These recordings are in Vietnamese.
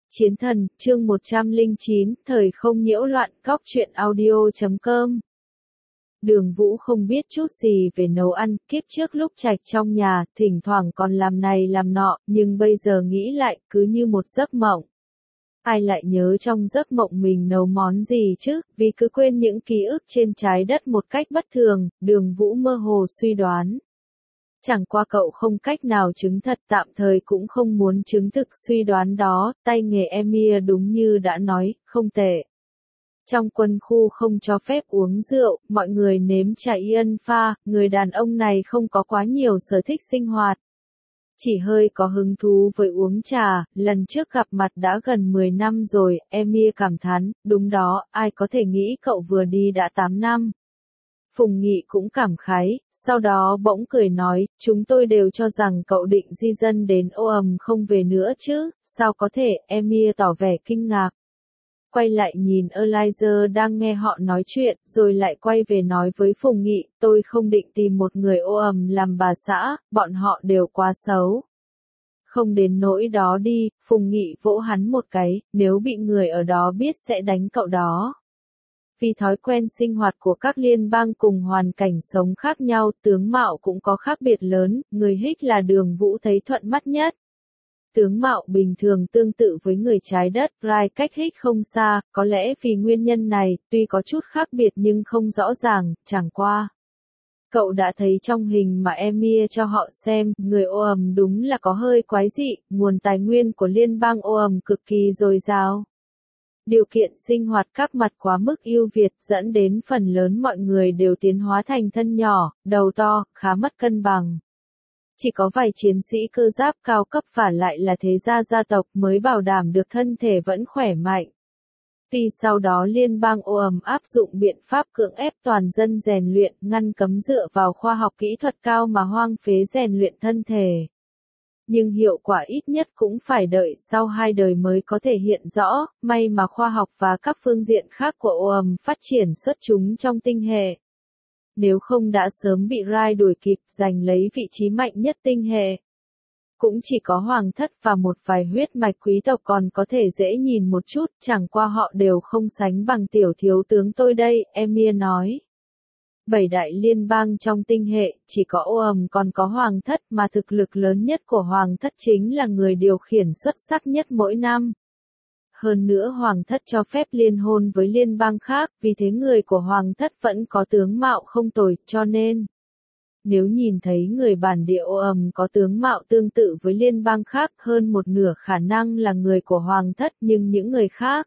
Chiến thần, chương 109, thời không nhiễu loạn, góc truyện audio.com. Đường Vũ không biết chút gì về nấu ăn, kiếp trước lúc trạch trong nhà, thỉnh thoảng còn làm này làm nọ, nhưng bây giờ nghĩ lại, cứ như một giấc mộng. Ai lại nhớ trong giấc mộng mình nấu món gì chứ, vì cứ quên những ký ức trên trái đất một cách bất thường, Đường Vũ mơ hồ suy đoán. Chẳng qua cậu không cách nào chứng thật, tạm thời cũng không muốn chứng thực suy đoán đó, tay nghề Emir đúng như đã nói, không tệ. Trong quân khu không cho phép uống rượu, mọi người nếm trà Ian pha, người đàn ông này không có quá nhiều sở thích sinh hoạt. Chỉ hơi có hứng thú với uống trà, lần trước gặp mặt đã gần 10 năm rồi, Emir cảm thán, đúng đó, ai có thể nghĩ cậu vừa đi đã 8 năm. Phùng Nghị cũng cảm khái, sau đó bỗng cười nói, chúng tôi đều cho rằng cậu định di dân đến Ô Ầm không về nữa chứ, sao có thể, Emir tỏ vẻ kinh ngạc. Quay lại nhìn Elijah đang nghe họ nói chuyện, rồi lại quay về nói với Phùng Nghị, tôi không định tìm một người Ô Ầm làm bà xã, bọn họ đều quá xấu. Không đến nỗi đó đi, Phùng Nghị vỗ hắn một cái, nếu bị người ở đó biết sẽ đánh cậu đó. Vì thói quen sinh hoạt của các liên bang cùng hoàn cảnh sống khác nhau, tướng mạo cũng có khác biệt lớn, người Hích là Đường Vũ thấy thuận mắt nhất. Tướng mạo bình thường tương tự với người trái đất, Rai cách Hích không xa, có lẽ vì nguyên nhân này, tuy có chút khác biệt nhưng không rõ ràng, chẳng qua. Cậu đã thấy trong hình mà Emir cho họ xem, người Ô Ầm đúng là có hơi quái dị, nguồn tài nguyên của liên bang Ô Ầm cực kỳ dồi dào. Điều kiện sinh hoạt các mặt quá mức ưu việt dẫn đến phần lớn mọi người đều tiến hóa thành thân nhỏ, đầu to, khá mất cân bằng. Chỉ có vài chiến sĩ cơ giáp cao cấp và lại là thế gia gia tộc mới bảo đảm được thân thể vẫn khỏe mạnh. Tuy sau đó liên bang Ô Ầm áp dụng biện pháp cưỡng ép toàn dân rèn luyện, ngăn cấm dựa vào khoa học kỹ thuật cao mà hoang phế rèn luyện thân thể. Nhưng hiệu quả ít nhất cũng phải đợi sau 2 đời mới có thể hiện rõ, may mà khoa học và các phương diện khác của Ô Ầm phát triển xuất chúng trong tinh hệ. Nếu không đã sớm bị Rai đuổi kịp giành lấy vị trí mạnh nhất tinh hệ. Cũng chỉ có hoàng thất và một vài huyết mạch quý tộc còn có thể dễ nhìn một chút, chẳng qua họ đều không sánh bằng tiểu thiếu tướng tôi đây, Emir nói. 7 đại liên bang trong tinh hệ, chỉ có Ô Ầm còn có hoàng thất mà thực lực lớn nhất của hoàng thất chính là người điều khiển xuất sắc nhất mỗi năm. Hơn nữa hoàng thất cho phép liên hôn với liên bang khác, vì thế người của hoàng thất vẫn có tướng mạo không tồi, cho nên nếu nhìn thấy người bản địa Ô Ầm có tướng mạo tương tự với liên bang khác, hơn một nửa khả năng là người của hoàng thất, nhưng những người khác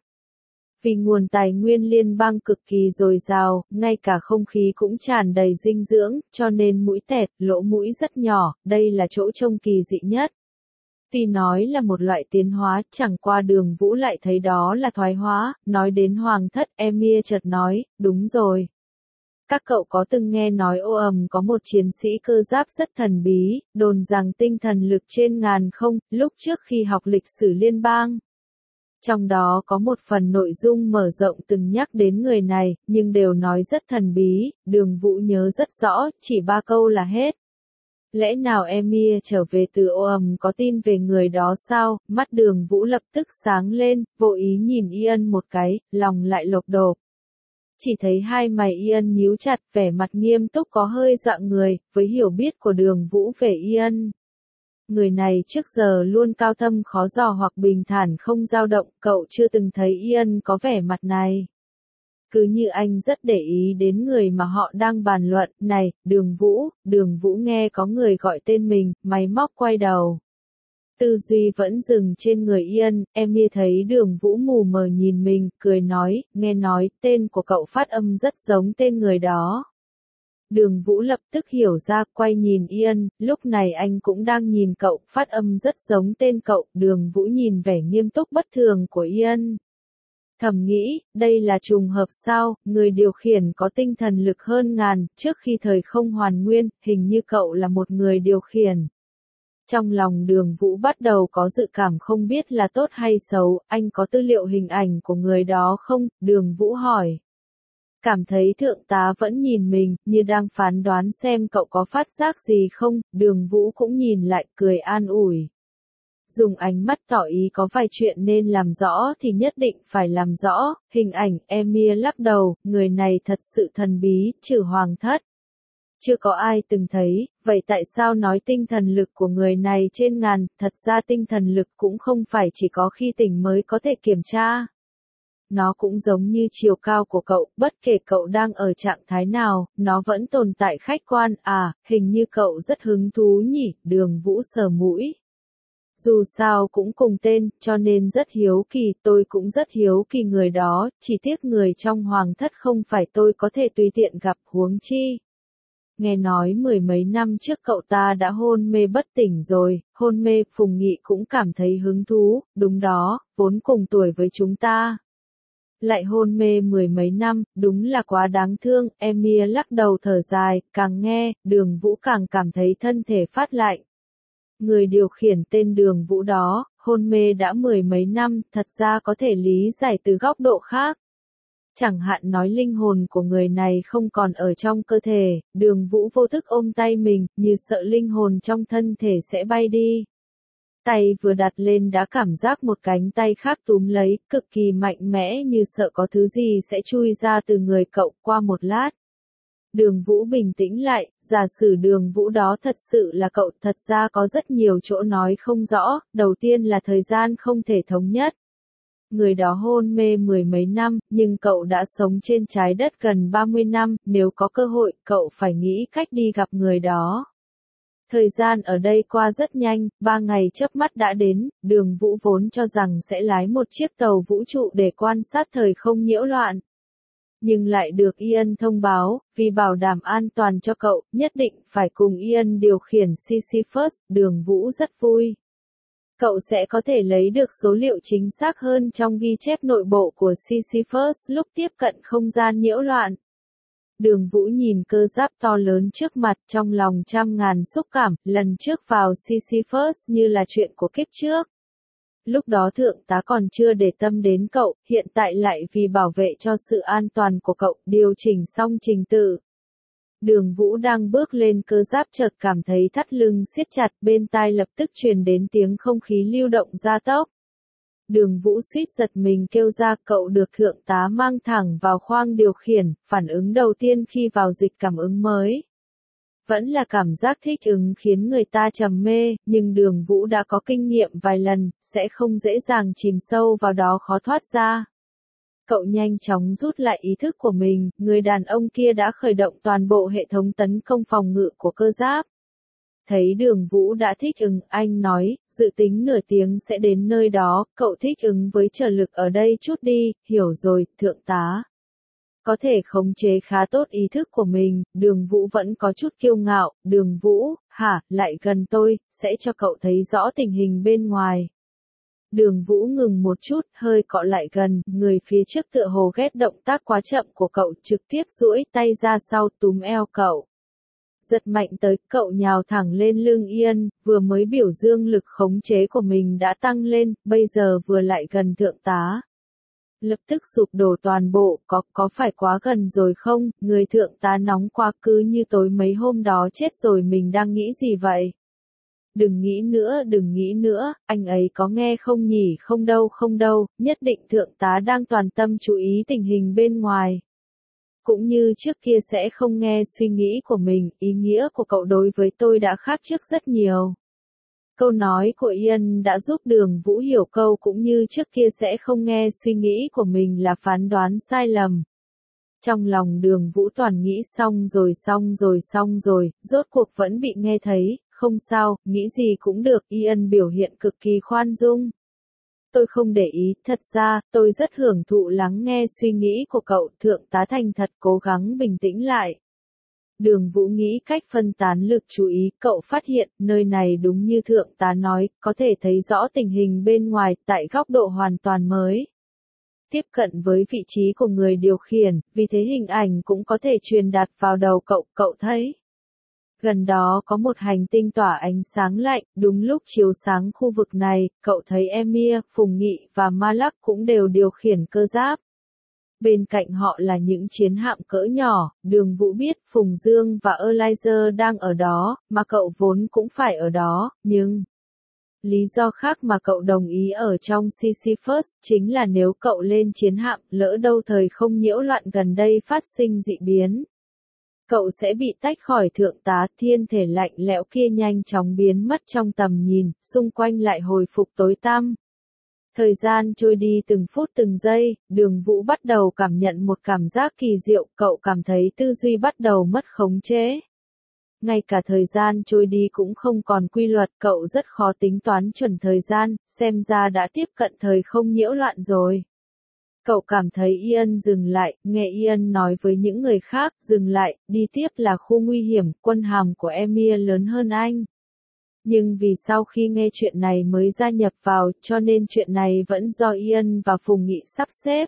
vì nguồn tài nguyên liên bang cực kỳ dồi dào, ngay cả không khí cũng tràn đầy dinh dưỡng, cho nên mũi tẹt, lỗ mũi rất nhỏ, đây là chỗ trông kỳ dị nhất. Tuy nói là một loại tiến hóa, chẳng qua Đường Vũ lại thấy đó là thoái hóa, nói đến hoàng thất, Emir chợt nói, đúng rồi. Các cậu có từng nghe nói Ô Ầm có một chiến sĩ cơ giáp rất thần bí, đồn rằng tinh thần lực trên ngàn không, lúc trước khi học lịch sử liên bang. Trong đó có một phần nội dung mở rộng từng nhắc đến người này, nhưng đều nói rất thần bí, Đường Vũ nhớ rất rõ, chỉ 3 câu là hết. Lẽ nào Emir trở về từ Ô Ầm có tin về người đó sao? Mắt Đường Vũ lập tức sáng lên, vô ý nhìn Ian một cái, lòng lại lột đột. Chỉ thấy hai mày Ian nhíu chặt, vẻ mặt nghiêm túc có hơi dọa người, với hiểu biết của Đường Vũ về Ian. Người này trước giờ luôn cao thâm khó dò hoặc bình thản không dao động, cậu chưa từng thấy Ian có vẻ mặt này. Cứ như anh rất để ý đến người mà họ đang bàn luận, này, Đường Vũ nghe có người gọi tên mình, máy móc quay đầu. Tư duy vẫn dừng trên người Ian, Emir thấy Đường Vũ mù mờ nhìn mình, cười nói, nghe nói, tên của cậu phát âm rất giống tên người đó. Đường Vũ lập tức hiểu ra, quay nhìn Ian, lúc này anh cũng đang nhìn cậu, phát âm rất giống tên cậu, Đường Vũ nhìn vẻ nghiêm túc bất thường của Ian. Thầm nghĩ, đây là trùng hợp sao, người điều khiển có tinh thần lực hơn ngàn, trước khi thời không hoàn nguyên, hình như cậu là một người điều khiển. Trong lòng Đường Vũ bắt đầu có dự cảm không biết là tốt hay xấu, anh có tư liệu hình ảnh của người đó không? Đường Vũ hỏi. Cảm thấy thượng tá vẫn nhìn mình, như đang phán đoán xem cậu có phát giác gì không, Đường Vũ cũng nhìn lại, cười an ủi. dùng ánh mắt tỏ ý có vài chuyện nên làm rõ thì nhất định phải làm rõ, hình ảnh Emir lắc đầu, người này thật sự thần bí, trừ hoàng thất. Chưa có ai từng thấy, vậy tại sao nói tinh thần lực của người này trên ngàn, thật ra tinh thần lực cũng không phải chỉ có khi tỉnh mới có thể kiểm tra. Nó cũng giống như chiều cao của cậu, bất kể cậu đang ở trạng thái nào, nó vẫn tồn tại khách quan, hình như cậu rất hứng thú nhỉ, Đường Vũ sờ mũi. Dù sao cũng cùng tên, cho nên rất hiếu kỳ, tôi cũng rất hiếu kỳ người đó, chỉ tiếc người trong hoàng thất không phải tôi có thể tùy tiện gặp, huống chi. Nghe nói 10 mấy năm trước cậu ta đã hôn mê bất tỉnh rồi, hôn mê, Phùng Nghị cũng cảm thấy hứng thú, đúng đó, vốn cùng tuổi với chúng ta. Lại hôn mê 10 mấy năm, đúng là quá đáng thương, Emir lắc đầu thở dài, càng nghe, Đường Vũ càng cảm thấy thân thể phát lạnh. Người điều khiển tên Đường Vũ đó, hôn mê đã 10 mấy năm, thật ra có thể lý giải từ góc độ khác. Chẳng hạn nói linh hồn của người này không còn ở trong cơ thể, Đường Vũ vô thức ôm tay mình, như sợ linh hồn trong thân thể sẽ bay đi. Tay vừa đặt lên đã cảm giác một cánh tay khác túm lấy, cực kỳ mạnh mẽ như sợ có thứ gì sẽ chui ra từ người cậu. Qua một lát. Đường Vũ bình tĩnh lại, giả sử Đường Vũ đó thật sự là cậu, thật ra có rất nhiều chỗ nói không rõ, đầu tiên là thời gian không thể thống nhất. Người đó hôn mê 10 mấy năm, nhưng cậu đã sống trên trái đất gần 30 năm, nếu có cơ hội, cậu phải nghĩ cách đi gặp người đó. Thời gian ở đây qua rất nhanh, 3 ngày chớp mắt đã đến, Đường Vũ vốn cho rằng sẽ lái một chiếc tàu vũ trụ để quan sát thời không nhiễu loạn. Nhưng lại được Ian thông báo, vì bảo đảm an toàn cho cậu, nhất định phải cùng Ian điều khiển Sisyphus, Đường Vũ rất vui. Cậu sẽ có thể lấy được số liệu chính xác hơn trong ghi chép nội bộ của Sisyphus lúc tiếp cận không gian nhiễu loạn. Đường Vũ nhìn cơ giáp to lớn trước mặt, trong lòng trăm ngàn xúc cảm, lần trước vào Sisyphus như là chuyện của kiếp trước. Lúc đó thượng tá còn chưa để tâm đến cậu, hiện tại lại vì bảo vệ cho sự an toàn của cậu, điều chỉnh xong trình tự. Đường Vũ đang bước lên cơ giáp chợt cảm thấy thắt lưng siết chặt, bên tai lập tức truyền đến tiếng không khí lưu động gia tốc. Đường Vũ suýt giật mình kêu ra, cậu được thượng tá mang thẳng vào khoang điều khiển, phản ứng đầu tiên khi vào dịch cảm ứng mới. Vẫn là cảm giác thích ứng khiến người ta trầm mê, nhưng Đường Vũ đã có kinh nghiệm vài lần, sẽ không dễ dàng chìm sâu vào đó khó thoát ra. Cậu nhanh chóng rút lại ý thức của mình, người đàn ông kia đã khởi động toàn bộ hệ thống tấn công phòng ngự của cơ giáp. Thấy Đường Vũ đã thích ứng, anh nói, dự tính nửa tiếng sẽ đến nơi đó, cậu thích ứng với trở lực ở đây chút đi, hiểu rồi, thượng tá. Có thể khống chế khá tốt ý thức của mình, Đường Vũ vẫn có chút kiêu ngạo, Đường Vũ, lại gần tôi, sẽ cho cậu thấy rõ tình hình bên ngoài. Đường Vũ ngừng một chút, hơi cọ lại gần, người phía trước tựa hồ ghét động tác quá chậm của cậu, trực tiếp duỗi tay ra sau túm eo cậu. Giật mạnh tới, cậu nhào thẳng lên lưng Ian, vừa mới biểu dương lực khống chế của mình đã tăng lên, bây giờ vừa lại gần thượng tá. Lập tức sụp đổ toàn bộ, có phải quá gần rồi không, người thượng tá nóng quá cứ như tối mấy hôm đó chết rồi mình đang nghĩ gì vậy? Đừng nghĩ nữa, anh ấy có nghe không nhỉ, không đâu, nhất định thượng tá đang toàn tâm chú ý tình hình bên ngoài. Cũng như trước kia sẽ không nghe suy nghĩ của mình, ý nghĩa của cậu đối với tôi đã khác trước rất nhiều. Câu nói của Ian đã giúp Đường Vũ hiểu câu cũng như trước kia sẽ không nghe suy nghĩ của mình là phán đoán sai lầm. Trong lòng Đường Vũ toàn nghĩ xong rồi, rốt cuộc vẫn bị nghe thấy, không sao, nghĩ gì cũng được, Ian biểu hiện cực kỳ khoan dung. Tôi không để ý, thật ra, tôi rất hưởng thụ lắng nghe suy nghĩ của cậu, thượng tá thành thật cố gắng bình tĩnh lại. Đường Vũ nghĩ cách phân tán lực chú ý, cậu phát hiện, nơi này đúng như thượng tá nói, có thể thấy rõ tình hình bên ngoài, tại góc độ hoàn toàn mới. Tiếp cận với vị trí của người điều khiển, vì thế hình ảnh cũng có thể truyền đạt vào đầu cậu thấy. Gần đó có một hành tinh tỏa ánh sáng lạnh, đúng lúc chiếu sáng khu vực này, cậu thấy Emir, Phùng Nghị và Malak cũng đều điều khiển cơ giáp. Bên cạnh họ là những chiến hạm cỡ nhỏ, Đường Vũ biết Phùng Dương và Elijah đang ở đó, mà cậu vốn cũng phải ở đó, nhưng Lý do khác mà cậu đồng ý ở trong Sisyphus chính là nếu cậu lên chiến hạm, lỡ đâu thời không nhiễu loạn gần đây phát sinh dị biến. Cậu sẽ bị tách khỏi thượng tá, thiên thể lạnh lẽo kia nhanh chóng biến mất trong tầm nhìn, xung quanh lại hồi phục tối tăm. Thời gian trôi đi từng phút từng giây, Đường Vũ bắt đầu cảm nhận một cảm giác kỳ diệu, cậu cảm thấy tư duy bắt đầu mất khống chế. Ngay cả thời gian trôi đi cũng không còn quy luật, cậu rất khó tính toán chuẩn thời gian, xem ra đã tiếp cận thời không nhiễu loạn rồi. Cậu cảm thấy Ian dừng lại, nghe Ian nói với những người khác, dừng lại, đi tiếp là khu nguy hiểm, quân hàm của Emir lớn hơn anh. Nhưng vì sau khi nghe chuyện này mới gia nhập vào, cho nên chuyện này vẫn do Ian và Phùng Nghị sắp xếp.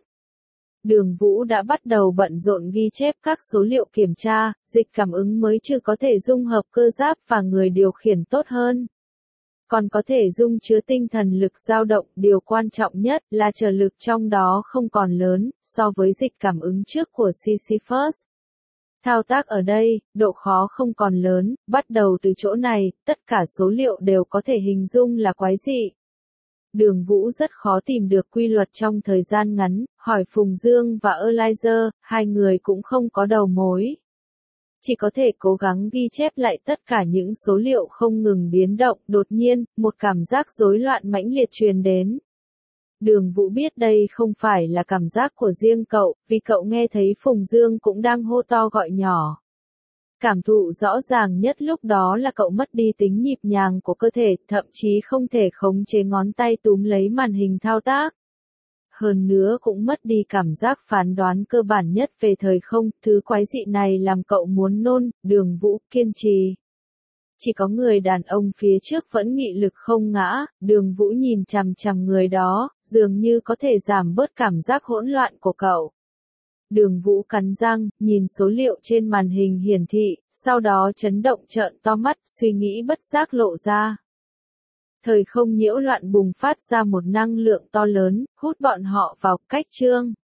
Đường Vũ đã bắt đầu bận rộn ghi chép các số liệu kiểm tra, dịch cảm ứng mới chưa có thể dung hợp cơ giáp và người điều khiển tốt hơn. Còn có thể dung chứa tinh thần lực dao động, điều quan trọng nhất là trở lực trong đó không còn lớn, so với dịch cảm ứng trước của Sisyphus. Thao tác ở đây, độ khó không còn lớn, bắt đầu từ chỗ này, tất cả số liệu đều có thể hình dung là quái dị. Đường Vũ rất khó tìm được quy luật trong thời gian ngắn, hỏi Phùng Dương và Elijah, hai người cũng không có đầu mối. Chỉ có thể cố gắng ghi chép lại tất cả những số liệu không ngừng biến động, đột nhiên, một cảm giác rối loạn mãnh liệt truyền đến. Đường Vũ biết đây không phải là cảm giác của riêng cậu, vì cậu nghe thấy Phùng Dương cũng đang hô to gọi nhỏ. Cảm thụ rõ ràng nhất lúc đó là cậu mất đi tính nhịp nhàng của cơ thể, thậm chí không thể khống chế ngón tay túm lấy màn hình thao tác. Hơn nữa cũng mất đi cảm giác phán đoán cơ bản nhất về thời không, thứ quái dị này làm cậu muốn nôn. Đường Vũ kiên trì. Chỉ có người đàn ông phía trước vẫn nghị lực không ngã, Đường Vũ nhìn chằm chằm người đó, dường như có thể giảm bớt cảm giác hỗn loạn của cậu. Đường Vũ cắn răng, nhìn số liệu trên màn hình hiển thị, sau đó chấn động trợn to mắt, suy nghĩ bất giác lộ ra. Thời không nhiễu loạn bùng phát ra một năng lượng to lớn, hút bọn họ vào cách chương.